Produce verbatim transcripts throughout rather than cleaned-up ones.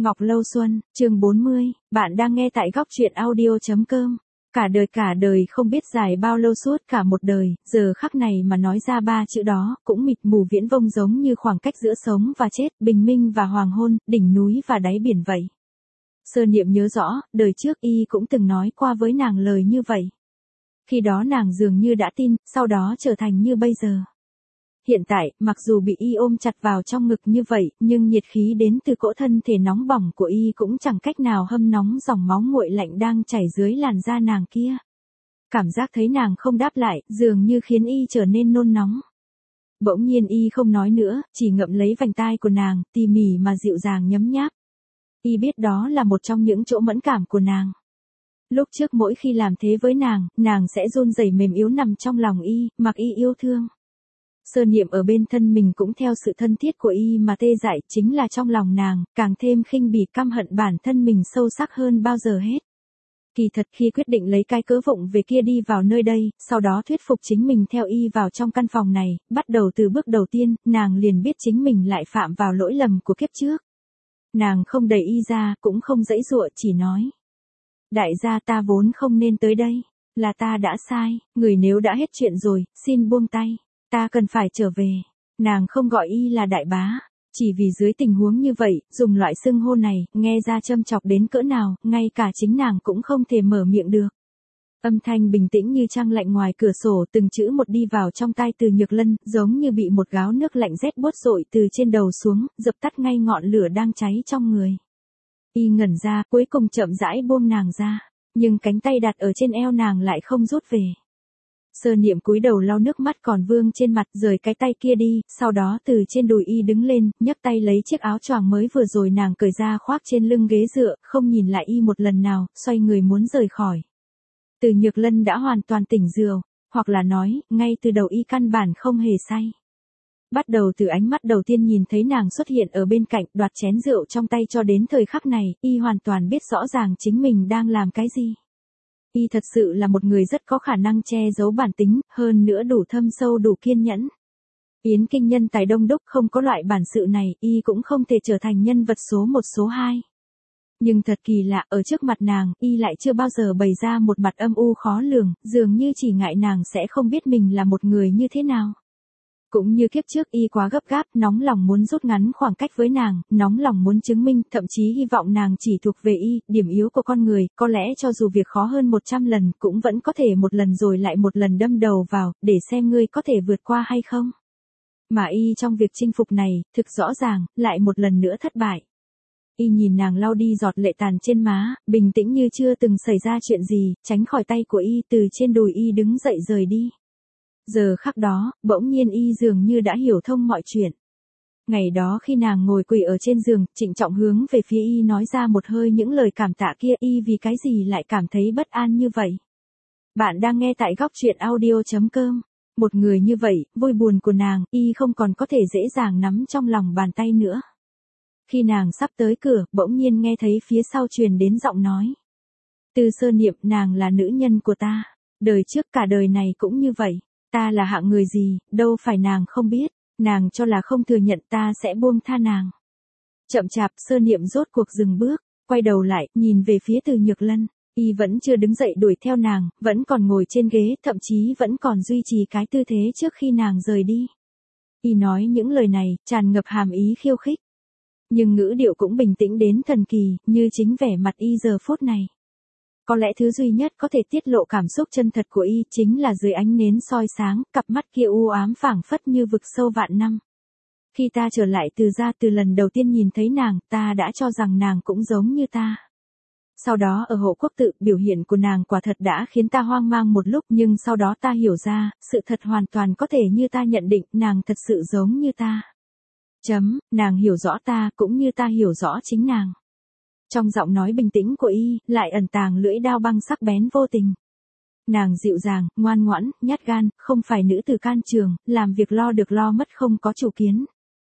Ngọc Lâu Xuân, chương bốn mươi, bạn đang nghe tại góc truyện audio chấm com. Cả đời cả đời không biết dài bao lâu, suốt cả một đời, giờ khắc này mà nói ra ba chữ đó, cũng mịt mù viễn vông, giống như khoảng cách giữa sống và chết, bình minh và hoàng hôn, đỉnh núi và đáy biển vậy. Sơ Niệm nhớ rõ, đời trước y cũng từng nói qua với nàng lời như vậy. Khi đó nàng dường như đã tin, sau đó trở thành như bây giờ. Hiện tại, mặc dù bị y ôm chặt vào trong ngực như vậy, nhưng nhiệt khí đến từ cỗ thân thể nóng bỏng của y cũng chẳng cách nào hâm nóng dòng máu nguội lạnh đang chảy dưới làn da nàng kia. Cảm giác thấy nàng không đáp lại, dường như khiến y trở nên nôn nóng. Bỗng nhiên y không nói nữa, chỉ ngậm lấy vành tai của nàng, tỉ mỉ mà dịu dàng nhấm nháp. Y biết đó là một trong những chỗ mẫn cảm của nàng. Lúc trước mỗi khi làm thế với nàng, nàng sẽ run rẩy mềm yếu nằm trong lòng y, mặc y yêu thương. Sơ Niệm ở bên thân mình cũng theo sự thân thiết của y mà tê dại, chính là trong lòng nàng, càng thêm khinh bỉ căm hận bản thân mình sâu sắc hơn bao giờ hết. Kỳ thật khi quyết định lấy cái cớ vụng về kia đi vào nơi đây, sau đó thuyết phục chính mình theo y vào trong căn phòng này, bắt đầu từ bước đầu tiên, nàng liền biết chính mình lại phạm vào lỗi lầm của kiếp trước. Nàng không đẩy y ra, cũng không giãy giụa, chỉ nói. Đại gia, ta vốn không nên tới đây, là ta đã sai, người nếu đã hết chuyện rồi, xin buông tay. Ta cần phải trở về. Nàng không gọi y là đại bá, chỉ vì dưới tình huống như vậy, dùng loại xưng hô này, nghe ra châm chọc đến cỡ nào, ngay cả chính nàng cũng không thể mở miệng được. Âm thanh bình tĩnh như trăng lạnh ngoài cửa sổ, từng chữ một đi vào trong tai Từ Nhược Lân, giống như bị một gáo nước lạnh rét buốt dội từ trên đầu xuống, dập tắt ngay ngọn lửa đang cháy trong người. Y ngẩn ra, cuối cùng chậm rãi buông nàng ra, nhưng cánh tay đặt ở trên eo nàng lại không rút về. Sơ Niệm cúi đầu lau nước mắt còn vương trên mặt, rời cái tay kia đi, sau đó từ trên đùi y đứng lên, nhấc tay lấy chiếc áo choàng mới vừa rồi nàng cởi ra khoác trên lưng ghế dựa, không nhìn lại y một lần nào, xoay người muốn rời khỏi. Từ Nhược Lân đã hoàn toàn tỉnh rượu, hoặc là nói, ngay từ đầu y căn bản không hề say. Bắt đầu từ ánh mắt đầu tiên nhìn thấy nàng xuất hiện ở bên cạnh, đoạt chén rượu trong tay cho đến thời khắc này, y hoàn toàn biết rõ ràng chính mình đang làm cái gì. Y thật sự là một người rất có khả năng che giấu bản tính, hơn nữa đủ thâm sâu đủ kiên nhẫn. Yến Kinh nhân tài đông đúc, không có loại bản sự này, y cũng không thể trở thành nhân vật số một số hai. Nhưng thật kỳ lạ, ở trước mặt nàng, y lại chưa bao giờ bày ra một mặt âm u khó lường, dường như chỉ ngại nàng sẽ không biết mình là một người như thế nào. Cũng như kiếp trước, y quá gấp gáp, nóng lòng muốn rút ngắn khoảng cách với nàng, nóng lòng muốn chứng minh, thậm chí hy vọng nàng chỉ thuộc về y, điểm yếu của con người, có lẽ cho dù việc khó hơn một trăm lần, cũng vẫn có thể một lần rồi lại một lần đâm đầu vào, để xem ngươi có thể vượt qua hay không. Mà y trong việc chinh phục này, thực rõ ràng, lại một lần nữa thất bại. Y nhìn nàng lau đi giọt lệ tàn trên má, bình tĩnh như chưa từng xảy ra chuyện gì, tránh khỏi tay của y, từ trên đùi y đứng dậy rời đi. Giờ khắc đó, bỗng nhiên y dường như đã hiểu thông mọi chuyện. Ngày đó khi nàng ngồi quỳ ở trên giường, trịnh trọng hướng về phía y nói ra một hơi những lời cảm tạ kia, y vì cái gì lại cảm thấy bất an như vậy. Bạn đang nghe tại góc truyện audio chấm com. Một người như vậy, vui buồn của nàng, y không còn có thể dễ dàng nắm trong lòng bàn tay nữa. Khi nàng sắp tới cửa, bỗng nhiên nghe thấy phía sau truyền đến giọng nói. Từ Sơ Niệm, nàng là nữ nhân của ta. Đời trước cả đời này cũng như vậy. Ta là hạng người gì, đâu phải nàng không biết, nàng cho là không thừa nhận ta sẽ buông tha nàng. Chậm chạp, Sơ Niệm rốt cuộc dừng bước, quay đầu lại, nhìn về phía Từ Nhược Lân, y vẫn chưa đứng dậy đuổi theo nàng, vẫn còn ngồi trên ghế, thậm chí vẫn còn duy trì cái tư thế trước khi nàng rời đi. Y nói những lời này, tràn ngập hàm ý khiêu khích. Nhưng ngữ điệu cũng bình tĩnh đến thần kỳ, như chính vẻ mặt y giờ phút này. Có lẽ thứ duy nhất có thể tiết lộ cảm xúc chân thật của y chính là dưới ánh nến soi sáng, cặp mắt kia u ám phảng phất như vực sâu vạn năm. Khi ta trở lại từ gia, từ lần đầu tiên nhìn thấy nàng, ta đã cho rằng nàng cũng giống như ta. Sau đó ở Hộ Quốc Tự, biểu hiện của nàng quả thật đã khiến ta hoang mang một lúc, nhưng sau đó ta hiểu ra, sự thật hoàn toàn có thể như ta nhận định, nàng thật sự giống như ta. Chấm, nàng hiểu rõ ta cũng như ta hiểu rõ chính nàng. Trong giọng nói bình tĩnh của y, lại ẩn tàng lưỡi dao băng sắc bén vô tình. Nàng dịu dàng, ngoan ngoãn, nhát gan, không phải nữ tử can trường, làm việc lo được lo mất không có chủ kiến.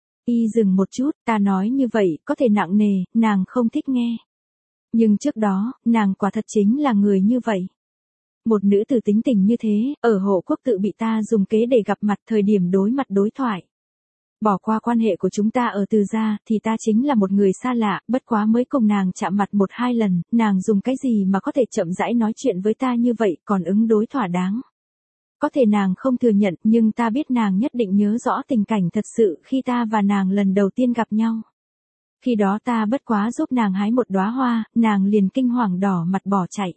Y dừng một chút, ta nói như vậy, có thể nặng nề, nàng không thích nghe. Nhưng trước đó, nàng quả thật chính là người như vậy. Một nữ tử tính tình như thế, ở Hộ Quốc Tự bị ta dùng kế để gặp mặt thời điểm đối mặt đối thoại. Bỏ qua quan hệ của chúng ta ở Từ gia, thì ta chính là một người xa lạ, bất quá mới cùng nàng chạm mặt một hai lần, nàng dùng cái gì mà có thể chậm rãi nói chuyện với ta như vậy, còn ứng đối thỏa đáng. Có thể nàng không thừa nhận, nhưng ta biết nàng nhất định nhớ rõ tình cảnh thật sự khi ta và nàng lần đầu tiên gặp nhau. Khi đó ta bất quá giúp nàng hái một đóa hoa, nàng liền kinh hoàng đỏ mặt bỏ chạy.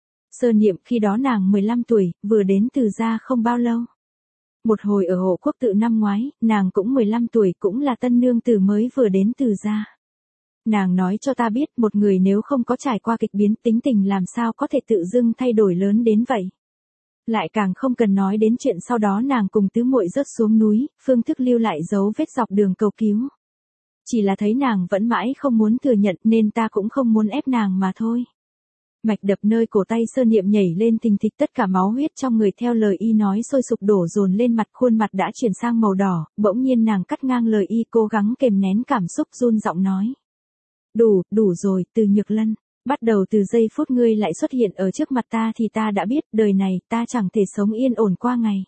Sơ Niệm, khi đó nàng mười lăm tuổi, vừa đến Từ gia không bao lâu. Một hồi ở Hộ Quốc Tự năm ngoái, nàng cũng mười lăm tuổi, cũng là tân nương tử mới vừa đến Từ gia. Nàng nói cho ta biết, một người nếu không có trải qua kịch biến tính tình làm sao có thể tự dưng thay đổi lớn đến vậy. Lại càng không cần nói đến chuyện sau đó nàng cùng tứ muội rớt xuống núi, Phương Thức lưu lại dấu vết dọc đường cầu cứu. Chỉ là thấy nàng vẫn mãi không muốn thừa nhận nên ta cũng không muốn ép nàng mà thôi. Mạch đập nơi cổ tay Sơ Niệm nhảy lên thình thịch, tất cả máu huyết trong người theo lời y nói sôi sục đổ dồn lên mặt, khuôn mặt đã chuyển sang màu đỏ, bỗng nhiên nàng cắt ngang lời y, cố gắng kềm nén cảm xúc, run giọng nói. Đủ, đủ rồi, Từ Nhược Lân, bắt đầu từ giây phút ngươi lại xuất hiện ở trước mặt ta thì ta đã biết đời này ta chẳng thể sống yên ổn qua ngày.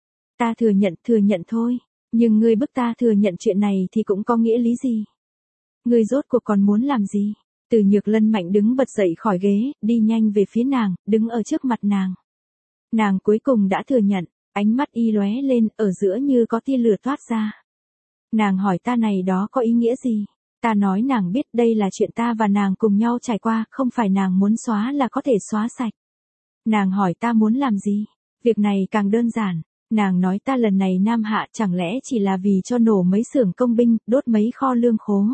Ta thừa nhận, thừa nhận thôi, nhưng ngươi bức ta thừa nhận chuyện này thì cũng có nghĩa lý gì? Ngươi rốt cuộc còn muốn làm gì? Từ Nhược Lân mạnh đứng bật dậy khỏi ghế, đi nhanh về phía nàng, đứng ở trước mặt nàng. Nàng cuối cùng đã thừa nhận, ánh mắt y lóe lên, ở giữa như có tia lửa thoát ra. Nàng hỏi ta này đó có ý nghĩa gì? Ta nói nàng biết đây là chuyện ta và nàng cùng nhau trải qua, không phải nàng muốn xóa là có thể xóa sạch. Nàng hỏi ta muốn làm gì? Việc này càng đơn giản. Nàng nói ta lần này Nam Hạ chẳng lẽ chỉ là vì cho nổ mấy xưởng công binh, đốt mấy kho lương khố.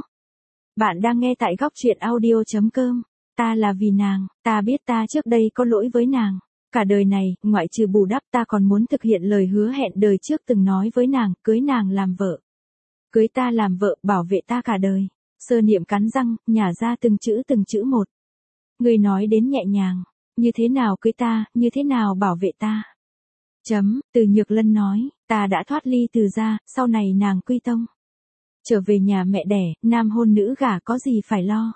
Bạn đang nghe tại góc truyện audio chấm com. Ta là vì nàng, ta biết ta trước đây có lỗi với nàng. Cả đời này, ngoại trừ bù đắp ta còn muốn thực hiện lời hứa hẹn đời trước từng nói với nàng, cưới nàng làm vợ. Cưới ta làm vợ, bảo vệ ta cả đời. Sơ Niệm cắn răng, nhả ra từng chữ từng chữ một. Ngươi nói đến nhẹ nhàng, như thế nào cưới ta, như thế nào bảo vệ ta. Chấm, Từ Nhược Lân nói, ta đã thoát ly Từ gia, sau này nàng quy tông. Trở về nhà mẹ đẻ, nam hôn nữ gả có gì phải lo.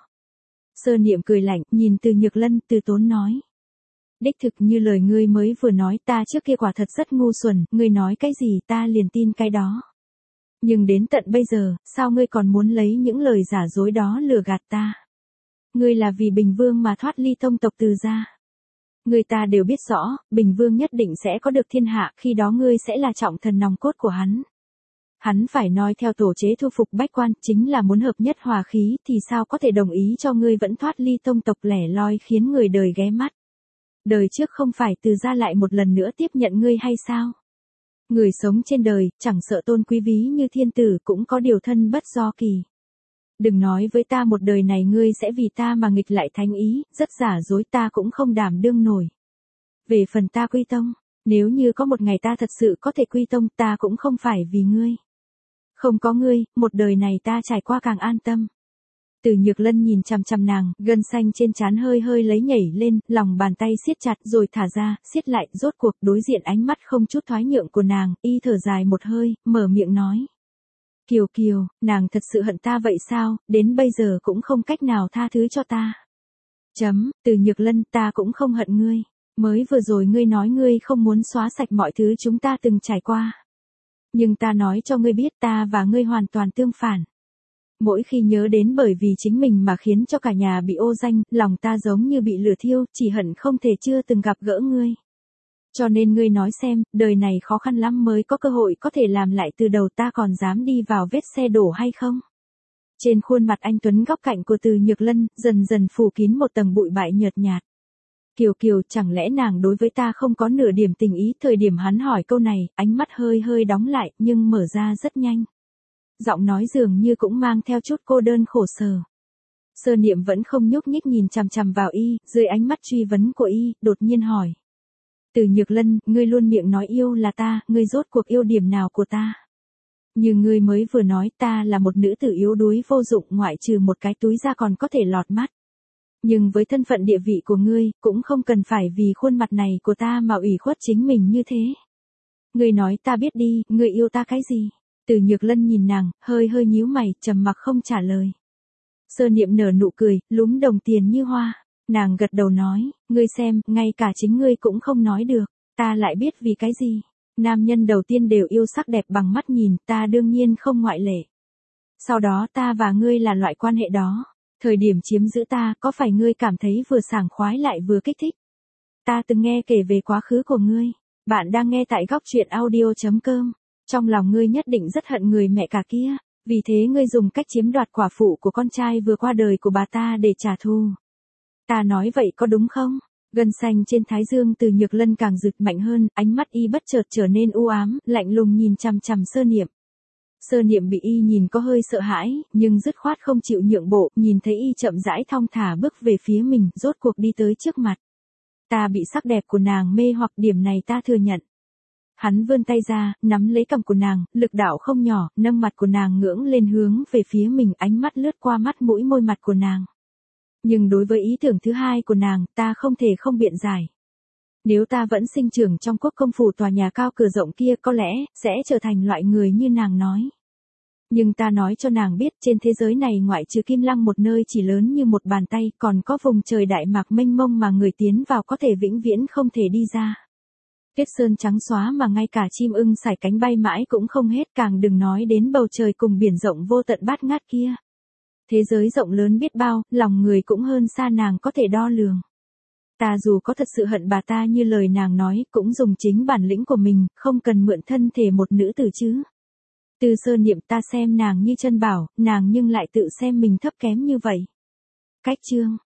Sơ Niệm cười lạnh, nhìn Từ Nhược Lân, từ tốn nói. Đích thực như lời ngươi mới vừa nói, ta trước kia quả thật rất ngu xuẩn, ngươi nói cái gì ta liền tin cái đó. Nhưng đến tận bây giờ, sao ngươi còn muốn lấy những lời giả dối đó lừa gạt ta? Ngươi là vì Bình Vương mà thoát ly tông tộc Từ gia. Người ta đều biết rõ, Bình Vương nhất định sẽ có được thiên hạ, khi đó ngươi sẽ là trọng thần nòng cốt của hắn. Hắn phải noi theo tổ chế thu phục bách quan, chính là muốn hợp nhất hòa khí, thì sao có thể đồng ý cho ngươi vẫn thoát ly tông tộc lẻ loi khiến người đời ghé mắt. Đời trước không phải Từ gia lại một lần nữa tiếp nhận ngươi hay sao? Người sống trên đời, chẳng sợ tôn quý ví như thiên tử cũng có điều thân bất do kỳ. Đừng nói với ta một đời này ngươi sẽ vì ta mà nghịch lại thánh ý, rất giả dối, ta cũng không đảm đương nổi. Về phần ta quy tông, nếu như có một ngày ta thật sự có thể quy tông, ta cũng không phải vì ngươi. Không có ngươi, một đời này ta trải qua càng an tâm. Từ Nhược Lân nhìn chằm chằm nàng, gân xanh trên trán hơi hơi lấy nhảy lên, lòng bàn tay siết chặt rồi thả ra, siết lại, rốt cuộc đối diện ánh mắt không chút thoái nhượng của nàng, y thở dài một hơi, mở miệng nói. Kiều Kiều, nàng thật sự hận ta vậy sao, đến bây giờ cũng không cách nào tha thứ cho ta. Chấm, Từ Nhược Lân, ta cũng không hận ngươi. Mới vừa rồi ngươi nói ngươi không muốn xóa sạch mọi thứ chúng ta từng trải qua. Nhưng ta nói cho ngươi biết ta và ngươi hoàn toàn tương phản. Mỗi khi nhớ đến bởi vì chính mình mà khiến cho cả nhà bị ô danh, lòng ta giống như bị lửa thiêu, chỉ hận không thể chưa từng gặp gỡ ngươi. Cho nên ngươi nói xem, đời này khó khăn lắm mới có cơ hội có thể làm lại từ đầu, ta còn dám đi vào vết xe đổ hay không? Trên khuôn mặt anh tuấn góc cạnh của Từ Nhược Lân, dần dần phủ kín một tầng bụi bại nhợt nhạt. Kiều Kiều, chẳng lẽ nàng đối với ta không có nửa điểm tình ý? Thời điểm hắn hỏi câu này, ánh mắt hơi hơi đóng lại, nhưng mở ra rất nhanh. Giọng nói dường như cũng mang theo chút cô đơn khổ sở. Sơ Niệm vẫn không nhúc nhích nhìn chằm chằm vào y, dưới ánh mắt truy vấn của y, đột nhiên hỏi. Từ Nhược Lân, ngươi luôn miệng nói yêu là ta, ngươi rốt cuộc yêu điểm nào của ta? Như ngươi mới vừa nói, ta là một nữ tử yếu đuối vô dụng, ngoại trừ một cái túi ra còn có thể lọt mắt. Nhưng với thân phận địa vị của ngươi, cũng không cần phải vì khuôn mặt này của ta mà ủy khuất chính mình như thế. Ngươi nói ta biết đi, ngươi yêu ta cái gì? Từ Nhược Lân nhìn nàng, hơi hơi nhíu mày, trầm mặc không trả lời. Sơ Niệm nở nụ cười, lúm đồng tiền như hoa. Nàng gật đầu nói, ngươi xem, ngay cả chính ngươi cũng không nói được, ta lại biết vì cái gì. Nam nhân đầu tiên đều yêu sắc đẹp bằng mắt nhìn, ta đương nhiên không ngoại lệ. Sau đó ta và ngươi là loại quan hệ đó. Thời điểm chiếm giữ ta, có phải ngươi cảm thấy vừa sảng khoái lại vừa kích thích? Ta từng nghe kể về quá khứ của ngươi. Bạn đang nghe tại góc truyện audio chấm com. Trong lòng ngươi nhất định rất hận người mẹ cả kia. Vì thế ngươi dùng cách chiếm đoạt quả phụ của con trai vừa qua đời của bà ta để trả thù. Ta nói vậy có đúng không? Gân xanh trên thái dương từ Nhược Lân càng rực mạnh hơn, ánh mắt y bất chợt trở nên u ám, lạnh lùng nhìn chằm chằm Sơ Niệm. Sơ Niệm bị y nhìn có hơi sợ hãi, nhưng dứt khoát không chịu nhượng bộ, nhìn thấy y chậm rãi thong thả bước về phía mình, rốt cuộc đi tới trước mặt. Ta bị sắc đẹp của nàng mê hoặc, điểm này ta thừa nhận. Hắn vươn tay ra, nắm lấy cằm của nàng, lực đạo không nhỏ, nâng mặt của nàng ngưỡng lên hướng về phía mình, ánh mắt lướt qua mắt mũi môi mặt của nàng. Nhưng đối với ý tưởng thứ hai của nàng, ta không thể không biện giải. Nếu ta vẫn sinh trưởng trong quốc công phủ tòa nhà cao cửa rộng kia, có lẽ sẽ trở thành loại người như nàng nói. Nhưng ta nói cho nàng biết, trên thế giới này ngoại trừ Kim Lăng một nơi chỉ lớn như một bàn tay, còn có vùng trời đại mạc mênh mông mà người tiến vào có thể vĩnh viễn không thể đi ra. Tuyết sơn trắng xóa mà ngay cả chim ưng sải cánh bay mãi cũng không hết, càng đừng nói đến bầu trời cùng biển rộng vô tận bát ngát kia. Thế giới rộng lớn biết bao, lòng người cũng hơn xa nàng có thể đo lường. Ta dù có thật sự hận bà ta như lời nàng nói, cũng dùng chính bản lĩnh của mình, không cần mượn thân thể một nữ tử chứ. Từ Sơ Niệm ta xem nàng như chân bảo, nàng nhưng lại tự xem mình thấp kém như vậy. Cách chương